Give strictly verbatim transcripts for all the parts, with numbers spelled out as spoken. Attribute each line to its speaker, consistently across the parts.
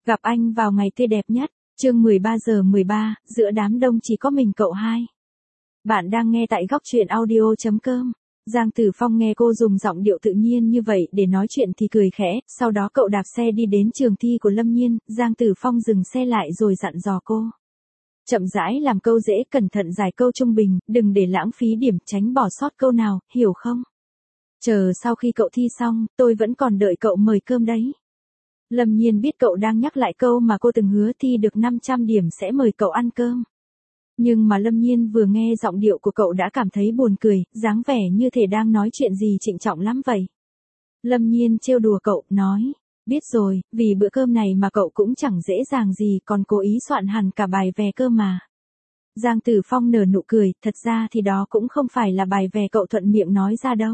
Speaker 1: Gặp anh vào ngày tươi đẹp nhất, chương mười ba giờ mười ba, giữa đám đông chỉ có mình cậu hai. Bạn đang nghe tại góc truyện audio chấm com. Giang Tử Phong nghe cô dùng giọng điệu tự nhiên như vậy để nói chuyện thì cười khẽ, sau đó cậu đạp xe đi đến trường thi của Lâm Nhiên, Giang Tử Phong dừng xe lại rồi dặn dò cô. Chậm rãi làm câu dễ, cẩn thận giải câu trung bình, đừng để lãng phí điểm, tránh bỏ sót câu nào, hiểu không? Chờ sau khi cậu thi xong, tôi vẫn còn đợi cậu mời cơm đấy. Lâm Nhiên biết cậu đang nhắc lại câu mà cô từng hứa thi được năm trăm điểm sẽ mời cậu ăn cơm. Nhưng mà Lâm Nhiên vừa nghe giọng điệu của cậu đã cảm thấy buồn cười, dáng vẻ như thể đang nói chuyện gì trịnh trọng lắm vậy. Lâm Nhiên trêu đùa cậu, nói, biết rồi, vì bữa cơm này mà cậu cũng chẳng dễ dàng gì còn cố ý soạn hẳn cả bài về cơ mà. Giang Tử Phong nở nụ cười, thật ra thì đó cũng không phải là bài về cậu thuận miệng nói ra đâu.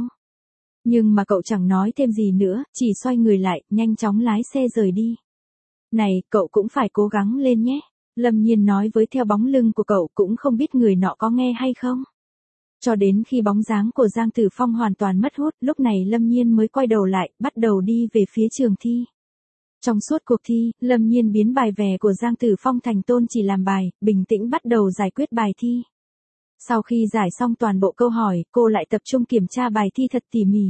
Speaker 1: Nhưng mà cậu chẳng nói thêm gì nữa, chỉ xoay người lại, nhanh chóng lái xe rời đi. Này, cậu cũng phải cố gắng lên nhé. Lâm Nhiên nói với theo bóng lưng của cậu, cũng không biết người nọ có nghe hay không. Cho đến khi bóng dáng của Giang Tử Phong hoàn toàn mất hút, lúc này Lâm Nhiên mới quay đầu lại, bắt đầu đi về phía trường thi. Trong suốt cuộc thi, Lâm Nhiên biến bài vè của Giang Tử Phong thành tôn chỉ làm bài, bình tĩnh bắt đầu giải quyết bài thi. Sau khi giải xong toàn bộ câu hỏi, cô lại tập trung kiểm tra bài thi thật tỉ mỉ.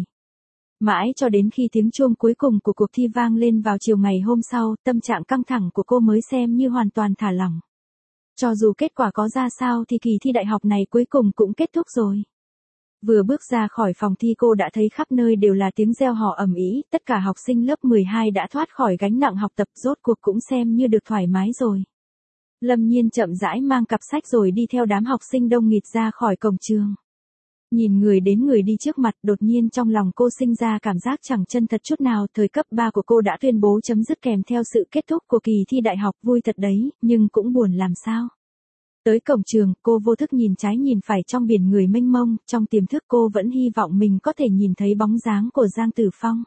Speaker 1: Mãi cho đến khi tiếng chuông cuối cùng của cuộc thi vang lên vào chiều ngày hôm sau, tâm trạng căng thẳng của cô mới xem như hoàn toàn thả lỏng. Cho dù kết quả có ra sao thì kỳ thi đại học này cuối cùng cũng kết thúc rồi. Vừa bước ra khỏi phòng thi cô đã thấy khắp nơi đều là tiếng reo hò ầm ĩ, tất cả học sinh lớp mười hai đã thoát khỏi gánh nặng học tập, rốt cuộc cũng xem như được thoải mái rồi. Lâm Nhiên chậm rãi mang cặp sách rồi đi theo đám học sinh đông nghịt ra khỏi cổng trường. Nhìn người đến người đi trước mặt, đột nhiên trong lòng cô sinh ra cảm giác chẳng chân thật chút nào. Thời cấp ba của cô đã tuyên bố chấm dứt kèm theo sự kết thúc của kỳ thi đại học, vui thật đấy, nhưng cũng buồn làm sao. Tới cổng trường, cô vô thức nhìn trái nhìn phải trong biển người mênh mông, trong tiềm thức cô vẫn hy vọng mình có thể nhìn thấy bóng dáng của Giang Tử Phong.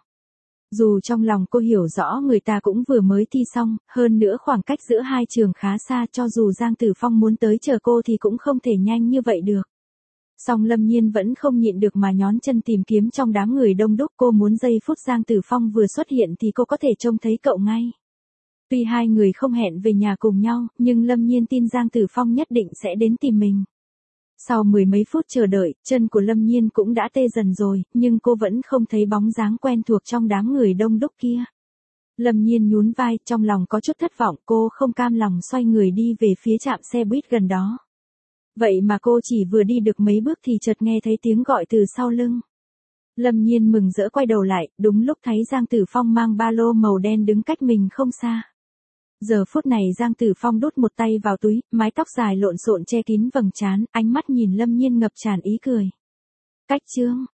Speaker 1: Dù trong lòng cô hiểu rõ người ta cũng vừa mới thi xong, hơn nữa khoảng cách giữa hai trường khá xa, cho dù Giang Tử Phong muốn tới chờ cô thì cũng không thể nhanh như vậy được. Song Lâm Nhiên vẫn không nhịn được mà nhón chân tìm kiếm trong đám người đông đúc, cô muốn giây phút Giang Tử Phong vừa xuất hiện thì cô có thể trông thấy cậu ngay. Tuy hai người không hẹn về nhà cùng nhau, nhưng Lâm Nhiên tin Giang Tử Phong nhất định sẽ đến tìm mình. Sau mười mấy phút chờ đợi, chân của Lâm Nhiên cũng đã tê dần rồi, nhưng cô vẫn không thấy bóng dáng quen thuộc trong đám người đông đúc kia. Lâm Nhiên nhún vai, trong lòng có chút thất vọng, cô không cam lòng xoay người đi về phía trạm xe buýt gần đó. Vậy mà cô chỉ vừa đi được mấy bước thì chợt nghe thấy tiếng gọi từ sau lưng. Lâm Nhiên mừng rỡ quay đầu lại, đúng lúc thấy Giang Tử Phong mang ba lô màu đen đứng cách mình không xa. Giờ phút này Giang Tử Phong đút một tay vào túi, mái tóc dài lộn xộn che kín vầng trán, ánh mắt nhìn Lâm Nhiên ngập tràn ý cười. Cách chương,